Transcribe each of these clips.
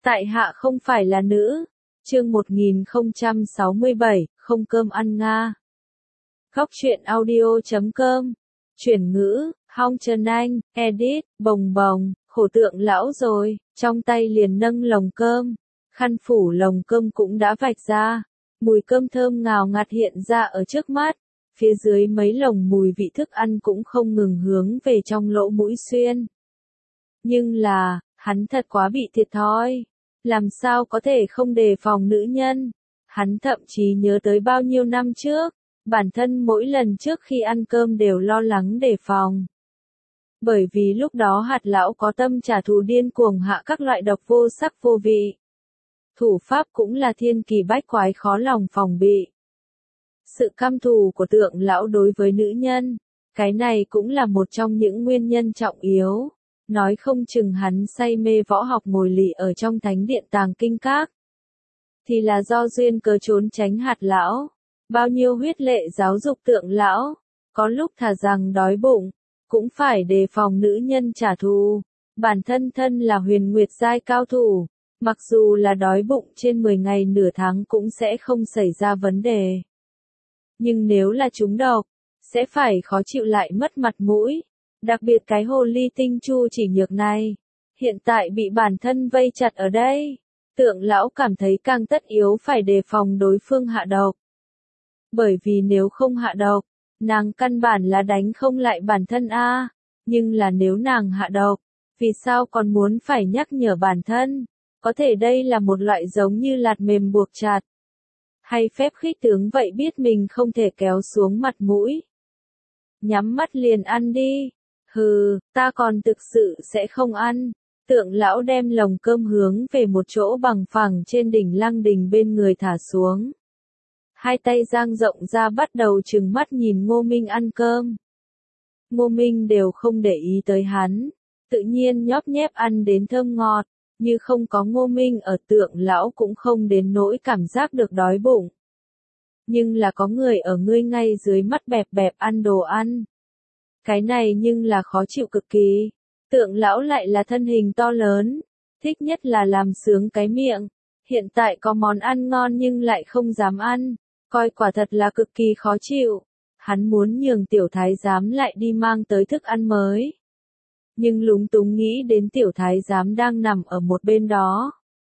Tại hạ không phải là nữ. Chương 1067, không cơm ăn Nga. Góc truyện audio.com. Chuyển ngữ, Hong Trần Anh, edit, bồng bồng, khổ tượng lão rồi, trong tay liền nâng lồng cơm. Khăn phủ lồng cơm cũng đã vạch ra. Mùi cơm thơm ngào ngạt hiện ra ở trước mắt. Phía dưới mấy lồng mùi vị thức ăn cũng không ngừng hướng về trong lỗ mũi xuyên. Nhưng là, hắn thật quá bị thiệt thòi. Làm sao có thể không đề phòng nữ nhân? Hắn thậm chí nhớ tới bao nhiêu năm trước, bản thân mỗi lần trước khi ăn cơm đều lo lắng đề phòng. Bởi vì lúc đó hạt lão có tâm trả thù điên cuồng hạ các loại độc vô sắc vô vị. Thủ pháp cũng là thiên kỳ bách quái khó lòng phòng bị. Sự căm thù của tượng lão đối với nữ nhân, cái này cũng là một trong những nguyên nhân trọng yếu. Nói không chừng hắn say mê võ học ngồi lì ở trong thánh điện tàng kinh các. Thì là do duyên cớ trốn tránh hạt lão. Bao nhiêu huyết lệ giáo dục tượng lão. Có lúc thà rằng đói bụng, cũng phải đề phòng nữ nhân trả thù. Bản thân thân là huyền nguyệt giai cao thủ. Mặc dù là đói bụng trên 10 ngày nửa tháng cũng sẽ không xảy ra vấn đề. Nhưng nếu là trúng độc, sẽ phải khó chịu lại mất mặt mũi. Đặc biệt cái hồ ly tinh Chu Chỉ Nhược này, hiện tại bị bản thân vây chặt ở đây. Tượng lão cảm thấy càng tất yếu phải đề phòng đối phương hạ độc. Bởi vì nếu không hạ độc, nàng căn bản là đánh không lại bản thân a. Nhưng là nếu nàng hạ độc, vì sao còn muốn phải nhắc nhở bản thân? Có thể đây là một loại giống như lạt mềm buộc chặt. Hay phép khích tướng vậy biết mình không thể kéo xuống mặt mũi. Nhắm mắt liền ăn đi. Hừ, ta còn thực sự sẽ không ăn. Tượng lão đem lồng cơm hướng về một chỗ bằng phẳng trên đỉnh lăng đình bên người thả xuống. Hai tay dang rộng ra bắt đầu trừng mắt nhìn Ngô Minh ăn cơm. Ngô Minh đều không để ý tới hắn. Tự nhiên nhóp nhép ăn đến thơm ngọt. Như không có Ngô Minh ở tượng lão cũng không đến nỗi cảm giác được đói bụng. Nhưng là có người ở ngươi ngay dưới mắt bẹp bẹp ăn đồ ăn. Cái này nhưng là khó chịu cực kỳ. Tượng lão lại là thân hình to lớn. Thích nhất là làm sướng cái miệng. Hiện tại có món ăn ngon nhưng lại không dám ăn. Coi quả thật là cực kỳ khó chịu. Hắn muốn nhường tiểu thái giám lại đi mang tới thức ăn mới. Nhưng lúng túng nghĩ đến tiểu thái giám đang nằm ở một bên đó.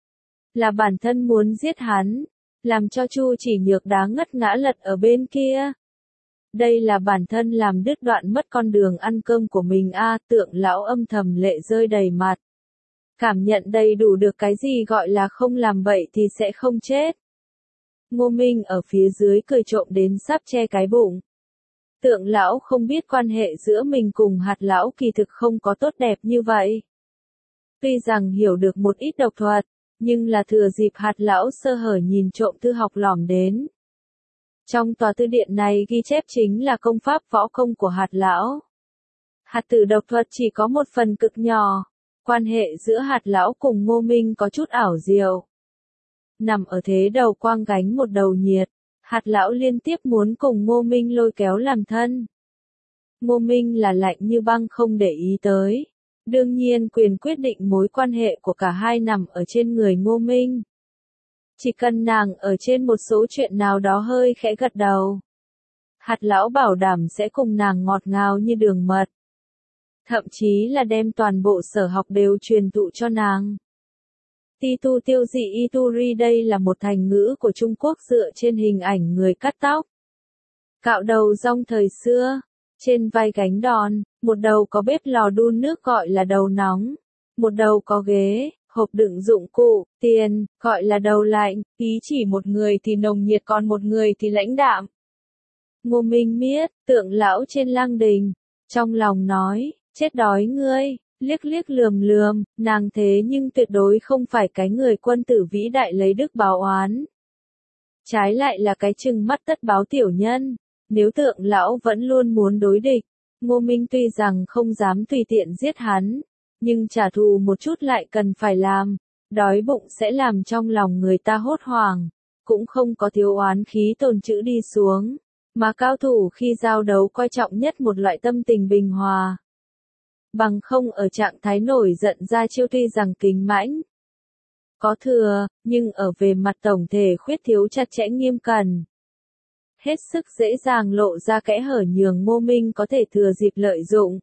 Là bản thân muốn giết hắn. Làm cho Chu Chỉ Nhược đá ngất ngã lật ở bên kia. Đây là bản thân làm đứt đoạn mất con đường ăn cơm của mình a. Tượng lão âm thầm lệ rơi đầy mặt. Cảm nhận đầy đủ được cái gì gọi là không làm bậy thì sẽ không chết. Ngô Minh ở phía dưới cười trộm đến sắp che cái bụng. Tượng lão không biết quan hệ giữa mình cùng hạt lão kỳ thực không có tốt đẹp như vậy. Tuy rằng hiểu được một ít độc thuật, nhưng là thừa dịp hạt lão sơ hở nhìn trộm thư học lỏm đến. Trong tòa thư điện này ghi chép chính là công pháp võ công của hạt lão. Hạt tử độc thuật chỉ có một phần cực nhỏ. Quan hệ giữa hạt lão cùng Ngô Minh có chút ảo diệu. Nằm ở thế đầu quang gánh một đầu nhiệt. Hạt lão liên tiếp muốn cùng Ngô Minh lôi kéo làm thân. Ngô Minh là lạnh như băng không để ý tới. Đương nhiên quyền quyết định mối quan hệ của cả hai nằm ở trên người Ngô Minh. Chỉ cần nàng ở trên một số chuyện nào đó hơi khẽ gật đầu. Hạt lão bảo đảm sẽ cùng nàng ngọt ngào như đường mật. Thậm chí là đem toàn bộ sở học đều truyền thụ cho nàng. Ti tu tiêu dị ituri đây là một thành ngữ của Trung Quốc dựa trên hình ảnh người cắt tóc. Cạo đầu rong thời xưa. Trên vai gánh đòn, một đầu có bếp lò đun nước gọi là đầu nóng. Một đầu có ghế, hộp đựng dụng cụ, tiền, gọi là đầu lạnh. Ý chỉ một người thì nồng nhiệt còn một người thì lãnh đạm. Ngô Minh miết, tượng lão trên lăng đình. Trong lòng nói, chết đói ngươi. Liếc liếc lườm lườm, nàng thế nhưng tuyệt đối không phải cái người quân tử vĩ đại lấy đức báo oán. Trái lại là cái trừng mắt tất báo tiểu nhân. Nếu tượng lão vẫn luôn muốn đối địch, Ngô Minh tuy rằng không dám tùy tiện giết hắn, nhưng trả thù một chút lại cần phải làm. Đói bụng sẽ làm trong lòng người ta hốt hoảng, cũng không có thiếu oán khí tồn trữ đi xuống. Mà cao thủ khi giao đấu coi trọng nhất một loại tâm tình bình hòa. Bằng không ở trạng thái nổi giận ra chiêu tuy rằng kính mãnh. có thừa, nhưng ở về mặt tổng thể khuyết thiếu chặt chẽ nghiêm cẩn. Hết sức dễ dàng lộ ra kẽ hở nhường Ngô Minh có thể thừa dịp lợi dụng.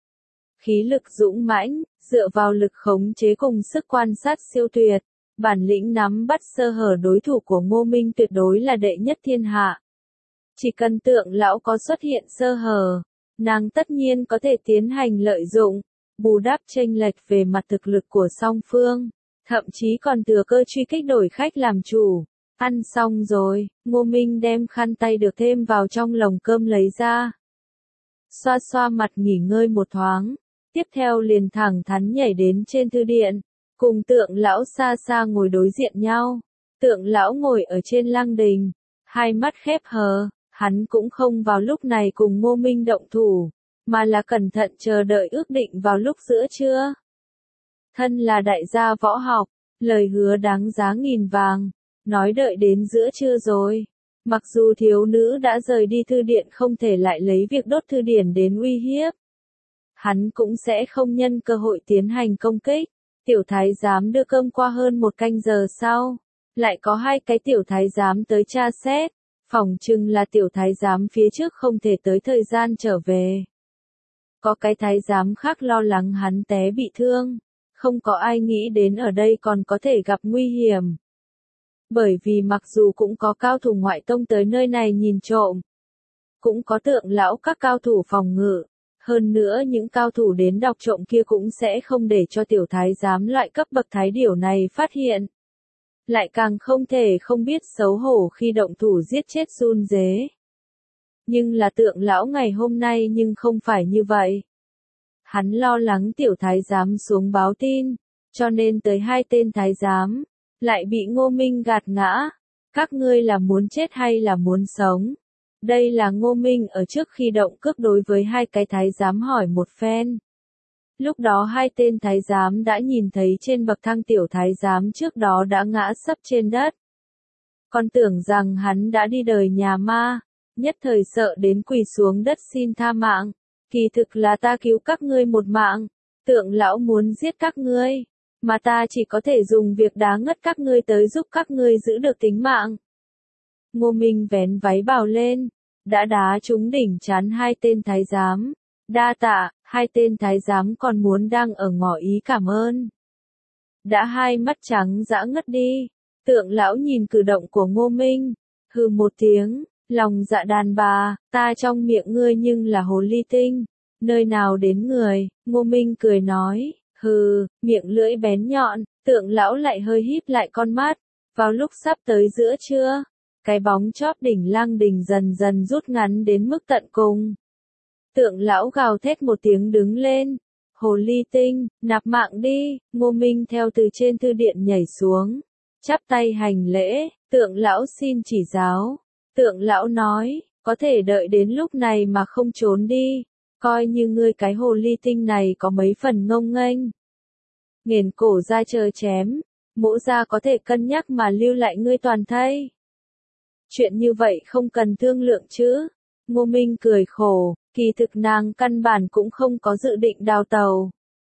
Khí lực dũng mãnh, dựa vào lực khống chế cùng sức quan sát siêu tuyệt, bản lĩnh nắm bắt sơ hở đối thủ của Ngô Minh tuyệt đối là đệ nhất thiên hạ. Chỉ cần Tượng lão có xuất hiện sơ hở, nàng tất nhiên có thể tiến hành lợi dụng, bù đắp chênh lệch về mặt thực lực của song phương, thậm chí còn thừa cơ truy kích đổi khách làm chủ. Ăn xong rồi, Ngô Minh đem khăn tay được thêm vào trong lồng cơm lấy ra. Xoa xoa mặt nghỉ ngơi một thoáng, tiếp theo liền thẳng thắn nhảy đến trên thư điện, cùng Tượng lão xa xa ngồi đối diện nhau. Tượng lão ngồi ở trên lăng đình, hai mắt khép hờ, hắn cũng không vào lúc này cùng Ngô Minh động thủ, mà là cẩn thận chờ đợi ước định vào lúc giữa trưa. Thân là đại gia võ học, lời hứa đáng giá nghìn vàng, nói đợi đến giữa trưa rồi. Mặc dù thiếu nữ đã rời đi thư điện không thể lại lấy việc đốt thư điển đến uy hiếp. Hắn cũng sẽ không nhân cơ hội tiến hành công kích. Tiểu thái giám đưa cơm qua hơn một canh giờ sau. Lại có hai cái tiểu thái giám tới tra xét. Phỏng chừng là tiểu thái giám phía trước không thể tới thời gian trở về. Có cái thái giám khác lo lắng hắn té bị thương. Không có ai nghĩ đến ở đây còn có thể gặp nguy hiểm. Bởi vì mặc dù cũng có cao thủ ngoại tông tới nơi này nhìn trộm, cũng có Tượng lão các cao thủ phòng ngự, hơn nữa những cao thủ đến đọc trộm kia cũng sẽ không để cho tiểu thái giám loại cấp bậc thái điểu này phát hiện. Lại càng không thể không biết xấu hổ khi động thủ giết chết run rế. Nhưng là Tượng lão ngày hôm nay nhưng không phải như vậy. Hắn lo lắng tiểu thái giám xuống báo tin, cho nên tới hai tên thái giám lại bị Ngô Minh gạt ngã. Các ngươi là muốn chết hay là muốn sống? Đây là Ngô Minh ở trước khi động cước đối với hai cái thái giám hỏi một phen. Lúc đó hai tên thái giám đã nhìn thấy trên bậc thang tiểu thái giám trước đó đã ngã sấp trên đất. Còn tưởng rằng hắn đã đi đời nhà ma, nhất thời sợ đến quỳ xuống đất xin tha mạng. Kỳ thực là ta cứu các ngươi một mạng, Tượng lão muốn giết các ngươi, mà ta chỉ có thể dùng việc đá ngất các ngươi tới giúp các ngươi giữ được tính mạng. Ngô Minh vén váy bào lên, đã đá trúng đỉnh trán hai tên thái giám. Đa tạ, hai tên thái giám còn muốn đang ở ngỏ ý cảm ơn. Đã hai mắt trắng dã ngất đi, Tượng lão nhìn cử động của Ngô Minh, hừ một tiếng, lòng dạ đàn bà, ta trong miệng ngươi nhưng là hồ ly tinh, nơi nào đến người. Ngô Minh cười nói, hừ, miệng lưỡi bén nhọn. Tượng lão lại hơi híp lại con mắt. Vào lúc sắp tới giữa trưa, cái bóng chóp đỉnh lăng đình dần dần rút ngắn đến mức tận cùng. Tượng lão gào thét một tiếng đứng lên. Hồ ly tinh, nạp mạng đi. Ngô Minh theo từ trên thư điện nhảy xuống, chắp tay hành lễ. Tượng lão xin chỉ giáo. Tượng lão nói, có thể đợi đến lúc này mà không trốn đi, coi như ngươi cái hồ ly tinh này có mấy phần ngông nghênh. Nghiền cổ ra chờ chém, mỗ gia có thể cân nhắc mà lưu lại ngươi toàn thây. Chuyện như vậy không cần thương lượng chứ. Ngô Minh cười khổ, kỳ thực nàng căn bản cũng không có dự định đào tàu.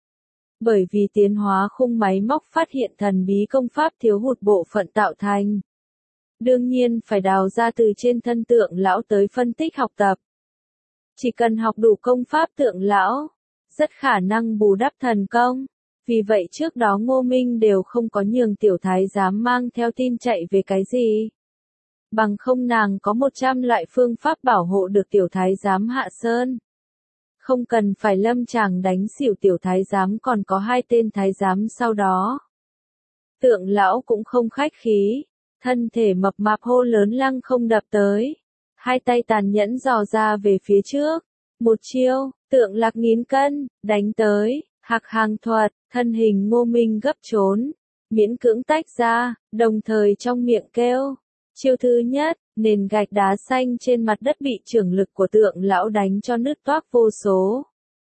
Bởi vì tiến hóa khung máy móc phát hiện thần bí công pháp thiếu hụt bộ phận tạo thành. Đương nhiên phải đào ra từ trên thân Tượng lão tới phân tích học tập. Chỉ cần học đủ công pháp Tượng lão, rất khả năng bù đắp thần công. Vì vậy trước đó Ngô Minh đều không có nhường tiểu thái giám mang theo tin chạy về cái gì. Bằng không nàng có 100 loại phương pháp bảo hộ được tiểu thái giám hạ sơn. Không cần phải lâm chàng đánh xỉu tiểu thái giám còn có hai tên thái giám sau đó. Tượng lão cũng không khách khí. Thân thể mập mạp hô lớn lăng không đập tới. Hai tay tàn nhẫn dò ra về phía trước. Một chiêu, Tượng lạc nghìn cân, đánh tới, hạc hàng thuật, thân hình Ngô Minh gấp trốn. Miễn cưỡng tách ra, đồng thời trong miệng kêu. Chiêu thứ nhất, nền gạch đá xanh trên mặt đất bị chưởng lực của Tượng lão đánh cho nứt toác vô số.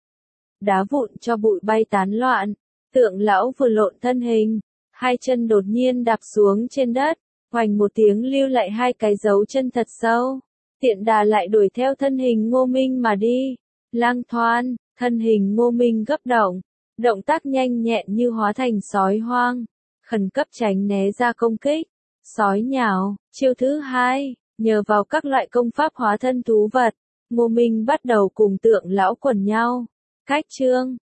Đá vụn cho bụi bay tán loạn. Tượng lão vừa lộn thân hình, hai chân đột nhiên đạp xuống trên đất. Hoành một tiếng lưu lại hai cái dấu chân thật sâu. Tiện đà lại đuổi theo thân hình Ngô Minh mà đi. Lang thoan, thân hình Ngô Minh gấp động. Động tác nhanh nhẹn như hóa thành sói hoang. khẩn cấp tránh né ra công kích. Sói nhào, chiêu thứ hai, nhờ vào các loại công pháp hóa thân thú vật, Ngô Minh bắt đầu cùng Tượng lão quần nhau. Cách chương